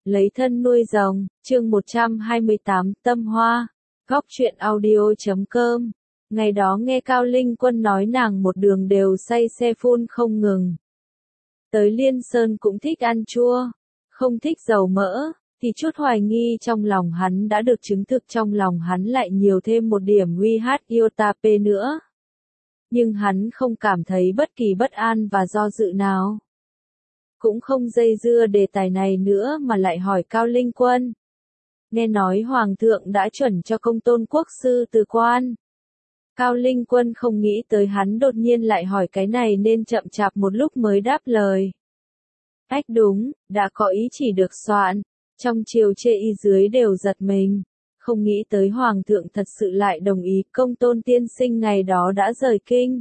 Lấy thân nuôi rồng, chương 128, Tâm Hoa, góc truyện audio.com. Ngày đó nghe Cao Linh Quân nói nàng một đường đều say xe phun không ngừng. Tới Liên Sơn cũng thích ăn chua, không thích dầu mỡ, thì chút hoài nghi trong lòng hắn đã được chứng thực, trong lòng hắn lại nhiều thêm một điểm WH Iotap nữa. Nhưng hắn không cảm thấy bất kỳ bất an và do dự nào. Cũng không dây dưa đề tài này nữa mà lại hỏi Cao Linh Quân. Nghe nói Hoàng thượng đã chuẩn cho Công Tôn Quốc sư từ quan. Cao Linh Quân không nghĩ tới hắn đột nhiên lại hỏi cái này nên chậm chạp một lúc mới đáp lời. Ách đúng, đã có ý chỉ được soạn. Trong triều chê y dưới đều giật mình. Không nghĩ tới Hoàng thượng thật sự lại đồng ý. Công Tôn tiên sinh ngày đó đã rời kinh.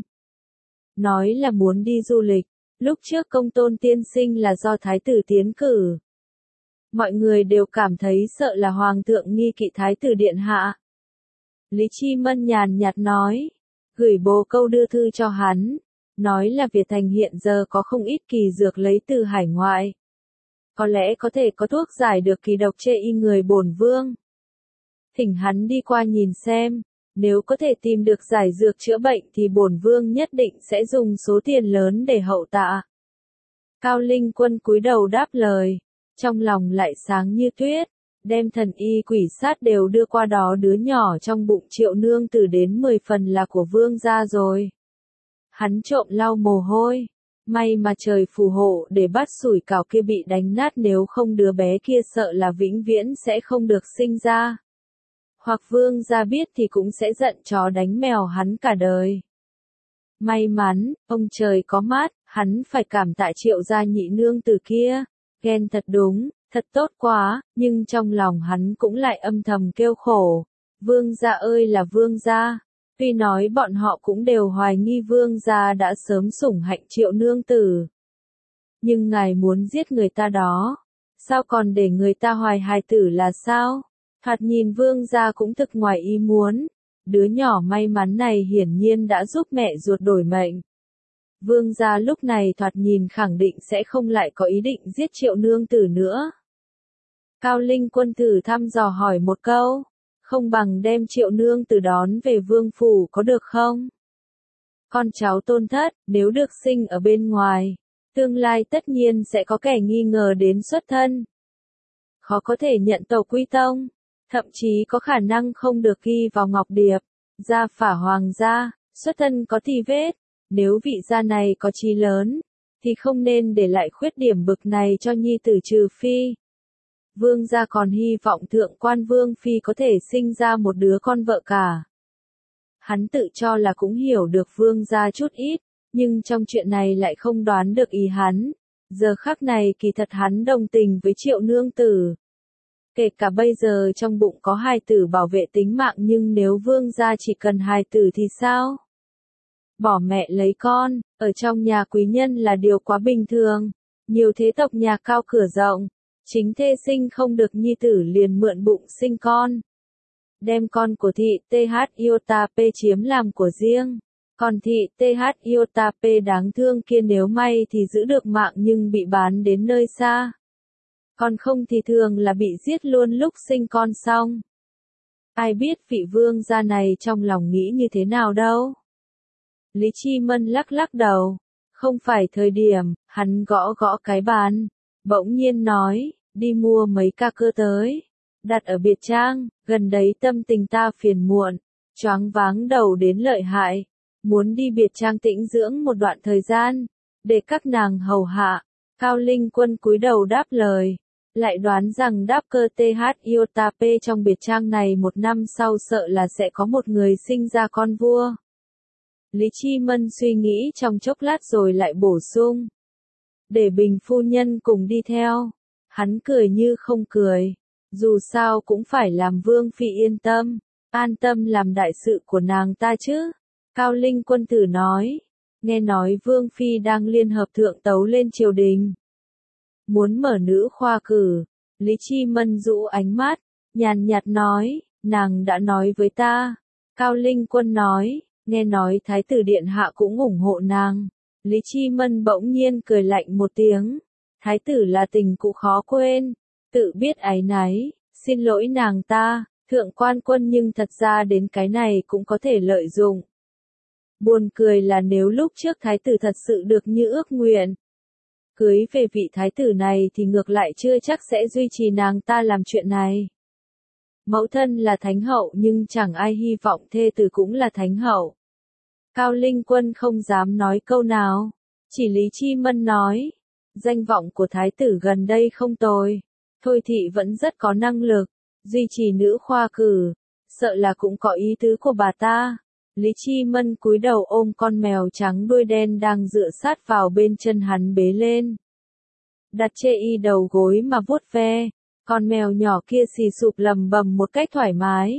Nói là muốn đi du lịch. Lúc trước Công Tôn tiên sinh là do thái tử tiến cử. Mọi người đều cảm thấy sợ là Hoàng thượng nghi kỵ thái tử điện hạ. Lý Chi Mân nhàn nhạt nói, gửi bồ câu đưa thư cho hắn, nói là Việt Thành hiện giờ có không ít kỳ dược lấy từ hải ngoại. Có lẽ có thể có thuốc giải được kỳ độc chê y người bổn vương. Thỉnh hắn đi qua nhìn xem, nếu có thể tìm được giải dược chữa bệnh thì bổn vương nhất định sẽ dùng số tiền lớn để hậu tạ. Cao Linh Quân cúi đầu đáp lời, trong lòng lại sáng như tuyết, đem thần y quỷ sát đều đưa qua đó, đứa nhỏ trong bụng Triệu nương tử đến 10 phần là của vương gia rồi. Hắn trộm lau mồ hôi, may mà trời phù hộ để bắt sủi cảo kia bị đánh nát, nếu không đứa bé kia sợ là vĩnh viễn sẽ không được sinh ra. Hoặc vương gia biết thì cũng sẽ giận chó đánh mèo hắn cả đời. May mắn, ông trời có mát, hắn phải cảm tạ Triệu gia nhị nương tử kia, ghen thật đúng, thật tốt quá, nhưng trong lòng hắn cũng lại âm thầm kêu khổ. Vương gia ơi là vương gia, tuy nói bọn họ cũng đều hoài nghi vương gia đã sớm sủng hạnh Triệu nương tử. Nhưng ngài muốn giết người ta đó, sao còn để người ta hoài hài tử là sao? Thoạt nhìn vương gia cũng thực ngoài ý muốn, đứa nhỏ may mắn này hiển nhiên đã giúp mẹ ruột đổi mệnh. Vương gia lúc này thoạt nhìn khẳng định sẽ không lại có ý định giết Triệu nương tử nữa. Cao Linh Quân thử thăm dò hỏi một câu, không bằng đem Triệu nương tử đón về vương phủ có được không? Con cháu tôn thất, nếu được sinh ở bên ngoài, tương lai tất nhiên sẽ có kẻ nghi ngờ đến xuất thân. Khó có thể nhận tàu quy tông, thậm chí có khả năng không được ghi vào ngọc điệp, gia phả hoàng gia, xuất thân có thi vết. Nếu vị gia này có chí lớn, thì không nên để lại khuyết điểm bực này cho nhi tử, trừ phi vương gia còn hy vọng thượng quan vương phi có thể sinh ra một đứa con vợ cả. Hắn tự cho là cũng hiểu được vương gia chút ít, nhưng trong chuyện này lại không đoán được ý hắn. Giờ khắc này kỳ thật hắn đồng tình với Triệu nương tử. Kể cả bây giờ trong bụng có hài tử bảo vệ tính mạng, nhưng nếu vương gia chỉ cần hài tử thì sao? Bỏ mẹ lấy con, ở trong nhà quý nhân là điều quá bình thường. Nhiều thế tộc nhà cao cửa rộng, chính thê sinh không được nhi tử liền mượn bụng sinh con. Đem con của thị TH Iotap chiếm làm của riêng. Còn thị TH Iotap đáng thương kia nếu may thì giữ được mạng nhưng bị bán đến nơi xa. Còn không thì thường là bị giết luôn lúc sinh con xong. Ai biết vị vương gia này trong lòng nghĩ như thế nào đâu. Lý Chi Mân lắc lắc đầu, không phải thời điểm, hắn gõ gõ cái bàn, bỗng nhiên nói, đi mua mấy ca cơ tới, đặt ở biệt trang, gần đấy tâm tình ta phiền muộn, choáng váng đầu đến lợi hại, muốn đi biệt trang tĩnh dưỡng một đoạn thời gian, để các nàng hầu hạ. Cao Linh Quân cúi đầu đáp lời, lại đoán rằng đáp cơ TH Iotap trong biệt trang này một năm sau sợ là sẽ có một người sinh ra con vua. Lý Chi Mân suy nghĩ trong chốc lát rồi lại bổ sung. Để Bình phu nhân cùng đi theo. Hắn cười như không cười. Dù sao cũng phải làm vương phi yên tâm. An tâm làm đại sự của nàng ta chứ. Cao Linh Quân tử nói. Nghe nói vương phi đang liên hợp thượng tấu lên triều đình. Muốn mở nữ khoa cử. Lý Chi Mân rũ ánh mắt. Nhàn nhạt nói. Nàng đã nói với ta. Cao Linh Quân nói. Nghe nói thái tử điện hạ cũng ủng hộ nàng. Lý Chi Mân bỗng nhiên cười lạnh một tiếng. Thái tử là tình cũ khó quên. tự biết áy náy, xin lỗi nàng ta, thượng quan quân nhưng thật ra đến cái này cũng có thể lợi dụng. Buồn cười là nếu lúc trước thái tử thật sự được như ước nguyện, cưới về vị thái tử này thì ngược lại chưa chắc sẽ duy trì nàng ta làm chuyện này. Mẫu thân là thánh hậu nhưng chẳng ai hy vọng thê tử cũng là thánh hậu. Cao Linh Quân không dám nói câu nào, chỉ Lý Chi Mân nói, danh vọng của thái tử gần đây không tồi, thôi thị vẫn rất có năng lực, duy trì nữ khoa cử, sợ là cũng có ý tứ của bà ta. Lý Chi Mân cúi đầu ôm con mèo trắng đuôi đen đang dựa sát vào bên chân hắn bế lên. Đặt chê y đầu gối mà vuốt ve, con mèo nhỏ kia xì sụp lầm bầm một cách thoải mái.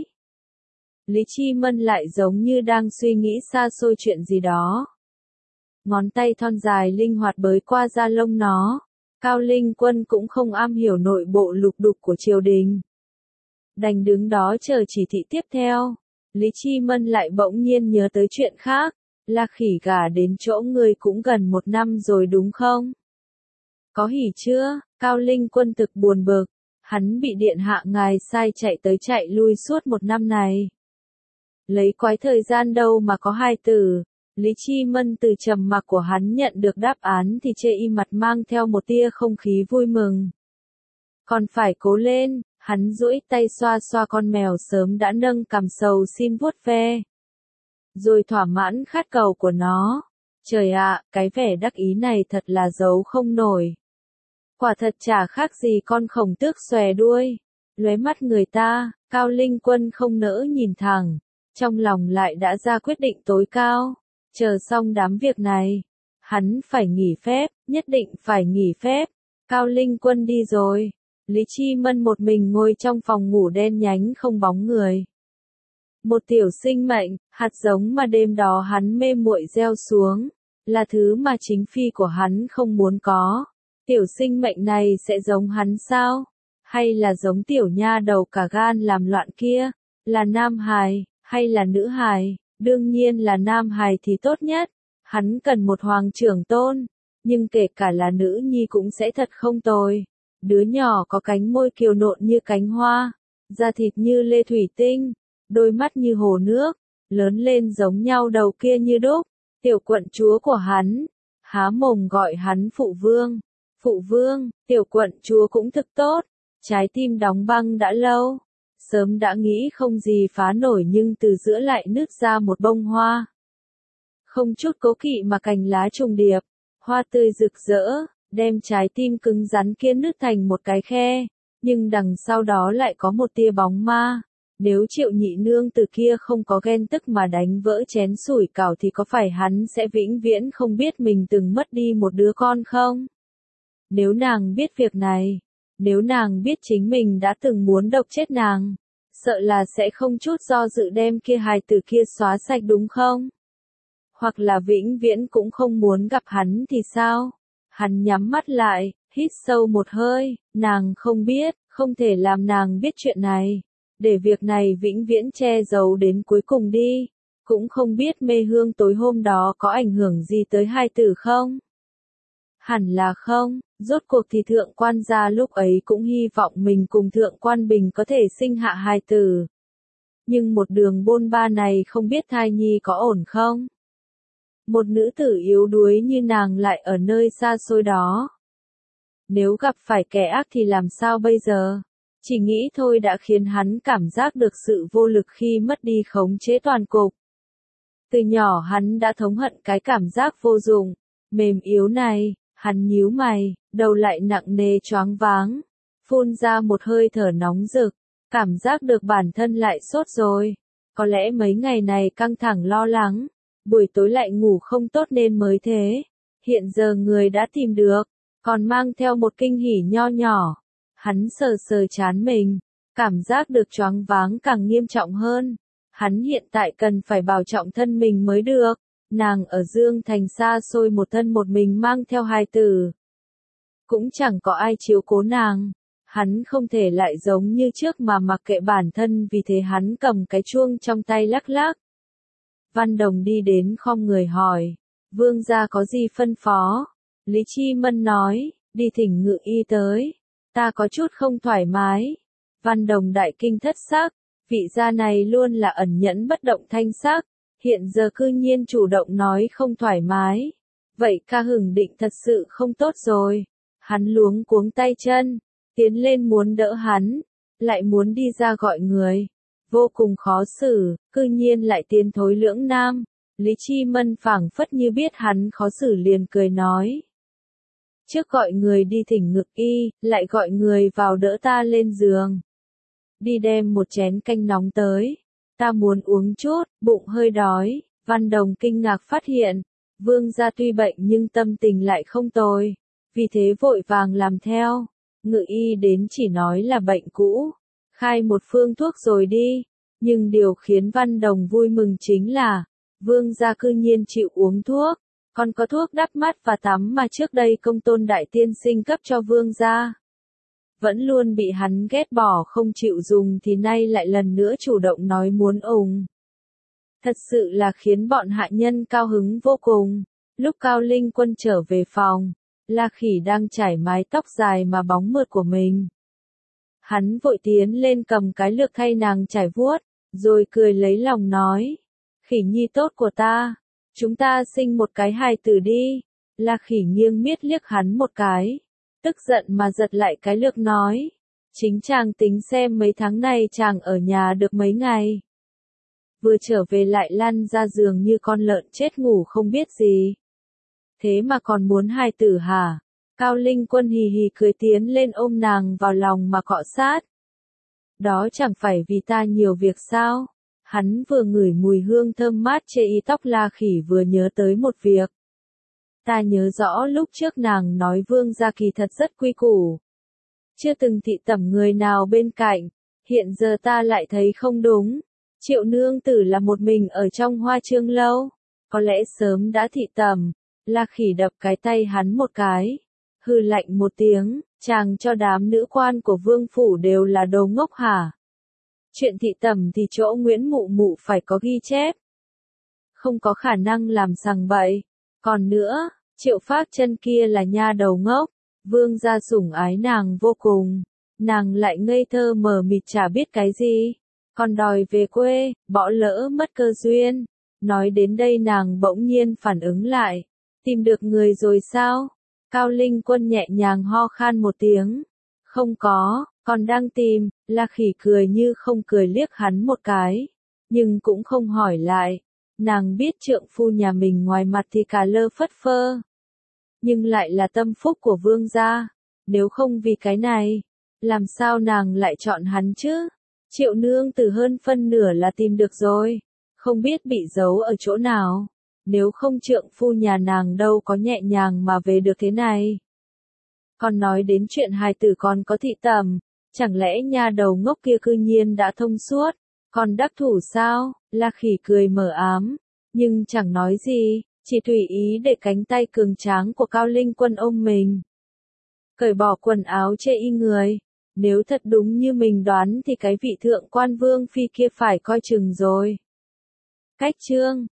Lý Chi Mân lại giống như đang suy nghĩ xa xôi chuyện gì đó. Ngón tay thon dài linh hoạt bới qua da lông nó. Cao Linh Quân cũng không am hiểu nội bộ lục đục của triều đình. Đành đứng đó chờ chỉ thị tiếp theo. Lý Chi Mân lại bỗng nhiên nhớ tới chuyện khác. La Khỉ gả đến chỗ người cũng gần 1 năm rồi đúng không? Có hỉ chưa? Cao Linh Quân thực buồn bực. Hắn bị điện hạ ngài sai chạy tới chạy lui suốt 1 năm này. Lấy quái thời gian đâu mà có hài tử. Lý Chi Mân từ trầm mặc của hắn nhận được đáp án thì chê y mặt mang theo một tia không khí vui mừng. Còn phải cố lên, hắn duỗi tay xoa xoa con mèo sớm đã nâng cằm sầu xin vuốt ve. Rồi thỏa mãn khát cầu của nó. Trời ạ, cái vẻ đắc ý này thật là giấu không nổi. Quả thật chả khác gì con khổng tước xòe đuôi. Lóe mắt người ta, Cao Linh Quân không nỡ nhìn thẳng. Trong lòng lại đã ra quyết định tối cao. Chờ xong đám việc này, hắn phải nghỉ phép, nhất định phải nghỉ phép. Cao Linh Quân đi rồi. Lý Chi Mân một mình ngồi trong phòng ngủ đen nhánh không bóng người. Một tiểu sinh mệnh, hạt giống mà đêm đó hắn mê muội gieo xuống, là thứ mà chính phi của hắn không muốn có. Tiểu sinh mệnh này sẽ giống hắn sao? Hay là giống tiểu nha đầu cả gan làm loạn kia? Là nam hài, hay là nữ hài? Đương nhiên là nam hài thì tốt nhất. Hắn cần một hoàng trưởng tôn. Nhưng kể cả là nữ nhi cũng sẽ thật không tồi. Đứa nhỏ có cánh môi kiều nộn như cánh hoa, da thịt như lê thủy tinh, đôi mắt như hồ nước, lớn lên giống nhau đầu kia như đúc. Tiểu quận chúa của hắn, há mồm gọi hắn phụ vương. Phụ vương, tiểu quận chúa cũng thực tốt. Trái tim đóng băng đã lâu. Sớm đã nghĩ không gì phá nổi nhưng từ giữa lại nứt ra một bông hoa. Không chút cố kỵ mà cành lá trùng điệp, hoa tươi rực rỡ, đem trái tim cứng rắn kia nứt thành một cái khe. Nhưng đằng sau đó lại có một tia bóng ma. Nếu Triệu nhị nương từ kia không có ghen tức mà đánh vỡ chén sủi cảo thì có phải hắn sẽ vĩnh viễn không biết mình từng mất đi một đứa con không? Nếu nàng biết việc này, nếu nàng biết chính mình đã từng muốn độc chết nàng, sợ là sẽ không chút do dự đem kia hài tử kia xóa sạch đúng không? Hoặc là vĩnh viễn cũng không muốn gặp hắn thì sao? Hắn nhắm mắt lại, hít sâu một hơi, nàng không biết, không thể làm nàng biết chuyện này. Để việc này vĩnh viễn che giấu đến cuối cùng đi. Cũng không biết mê hương tối hôm đó có ảnh hưởng gì tới hai tử không? Hẳn là không, rốt cuộc thì thượng quan gia lúc ấy cũng hy vọng mình cùng thượng quan bình có thể sinh hạ hài tử. Nhưng một đường bôn ba này không biết thai nhi có ổn không? Một nữ tử yếu đuối như nàng lại ở nơi xa xôi đó. Nếu gặp phải kẻ ác thì làm sao bây giờ? Chỉ nghĩ thôi đã khiến hắn cảm giác được sự vô lực khi mất đi khống chế toàn cục. Từ nhỏ hắn đã thống hận cái cảm giác vô dụng, mềm yếu này, hắn nhíu mày, đầu lại nặng nề choáng váng, phun ra một hơi thở nóng rực, cảm giác được bản thân lại sốt rồi. Có lẽ mấy ngày này căng thẳng lo lắng, buổi tối lại ngủ không tốt nên mới thế. Hiện giờ người đã tìm được, còn mang theo một kinh hỉ nho nhỏ. Hắn sờ sờ trán mình, cảm giác được choáng váng càng nghiêm trọng hơn. Hắn hiện tại cần phải bảo trọng thân mình mới được. Nàng ở Dương Thành xa xôi một thân một mình mang theo hài tử. Cũng chẳng có ai chiếu cố nàng. Hắn không thể lại giống như trước mà mặc kệ bản thân vì thế hắn cầm cái chuông trong tay lắc lắc. Văn Đồng đi đến khom người hỏi. Vương gia có gì phân phó? Lý Chi Mân nói, đi thỉnh ngự y tới. Ta có chút không thoải mái. Văn Đồng đại kinh thất sắc, vị gia này luôn là ẩn nhẫn bất động thanh sắc, hiện giờ cư nhiên chủ động nói không thoải mái. Vậy ca hừng định thật sự không tốt rồi. Hắn luống cuống tay chân, tiến lên muốn đỡ hắn, lại muốn đi ra gọi người. Vô cùng khó xử, cư nhiên lại tiến thối lưỡng nam. Lý Chi Mân phảng phất như biết hắn khó xử liền cười nói. Trước gọi người đi thỉnh ngực y, lại gọi người vào đỡ ta lên giường. Đi đem một chén canh nóng tới. Ta muốn uống chút, bụng hơi đói. Văn Đồng kinh ngạc phát hiện, vương gia tuy bệnh nhưng tâm tình lại không tồi. Vì thế vội vàng làm theo. Ngự y đến chỉ nói là bệnh cũ. Khai một phương thuốc rồi đi. Nhưng điều khiến Văn Đồng vui mừng chính là, vương gia cư nhiên chịu uống thuốc. Còn có thuốc đắp mắt và tắm mà trước đây Công Tôn đại tiên sinh cấp cho vương gia. Vẫn luôn bị hắn ghét bỏ không chịu dùng thì nay lại lần nữa chủ động nói muốn ủng. Thật sự là khiến bọn hạ nhân cao hứng vô cùng. Lúc Cao Linh Quân trở về phòng, La Khỉ đang chải mái tóc dài mà bóng mượt của mình. Hắn vội tiến lên cầm cái lược thay nàng chải vuốt, rồi cười lấy lòng nói. Khỉ nhi tốt của ta, chúng ta sinh một cái hài tử đi. La Khỉ nghiêng miết liếc hắn một cái, tức giận mà giật lại cái lược nói. Chính chàng tính xem mấy tháng này chàng ở nhà được mấy ngày. Vừa trở về lại lăn ra giường như con lợn chết ngủ không biết gì. Thế mà còn muốn hài tử hả? Cao Linh Quân hì hì cười tiến lên ôm nàng vào lòng mà cọ sát. Đó chẳng phải vì ta nhiều việc sao? Hắn vừa ngửi mùi hương thơm mát chê y tóc La Khỉ vừa nhớ tới một việc. Ta nhớ rõ lúc trước nàng nói vương gia kỳ thật rất quy củ. Chưa từng thị tẩm người nào bên cạnh, hiện giờ ta lại thấy không đúng. Triệu nương tử là một mình ở trong Hoa Chương lâu, có lẽ sớm đã thị tẩm. La Khỉ đập cái tay hắn một cái, hừ lạnh một tiếng, chàng cho đám nữ quan của vương phủ đều là đồ ngốc hả? Chuyện thị tẩm thì chỗ Nguyễn Mụ Mụ phải có ghi chép. Không có khả năng làm sằng bậy. Còn nữa, Triệu Phác Chân kia là nha đầu ngốc, vương gia sủng ái nàng vô cùng, nàng lại ngây thơ mờ mịt chả biết cái gì, còn đòi về quê, bỏ lỡ mất cơ duyên. Nói đến đây nàng bỗng nhiên phản ứng lại, tìm được người rồi sao? Cao Linh Quân nhẹ nhàng ho khan một tiếng, không có, còn đang tìm. La Khỉ cười như không cười liếc hắn một cái, nhưng cũng không hỏi lại. Nàng biết trượng phu nhà mình ngoài mặt thì cả lơ phất phơ, nhưng lại là tâm phúc của vương gia. Nếu không vì cái này, làm sao nàng lại chọn hắn chứ? Triệu nương tử hơn phân nửa là tìm được rồi, không biết bị giấu ở chỗ nào. Nếu không trượng phu nhà nàng đâu có nhẹ nhàng mà về được thế này. Còn nói đến chuyện hài tử còn có thị tẩm, chẳng lẽ nha đầu ngốc kia cư nhiên đã thông suốt, còn đắc thủ sao? La Khỉ cười mờ ám, nhưng chẳng nói gì, chỉ tùy ý để cánh tay cường tráng của Cao Linh Quân ôm mình. Cởi bỏ quần áo chê y người, nếu thật đúng như mình đoán thì cái vị thượng quan vương phi kia phải coi chừng rồi. Cách chương